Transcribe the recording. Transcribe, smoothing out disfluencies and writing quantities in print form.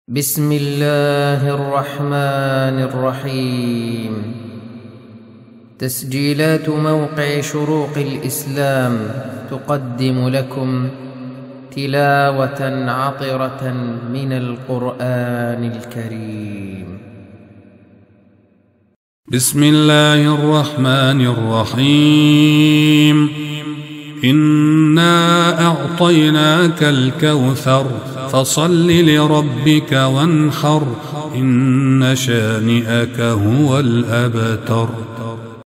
بسم الله الرحمن الرحيم. تسجيلات موقع شروق الإسلام تقدم لكم تلاوة عطرة من القرآن الكريم. بسم الله الرحمن الرحيم. إنا أعطيناك الكوثر فصل لربك وانحر إن شانئك هو الأبتر.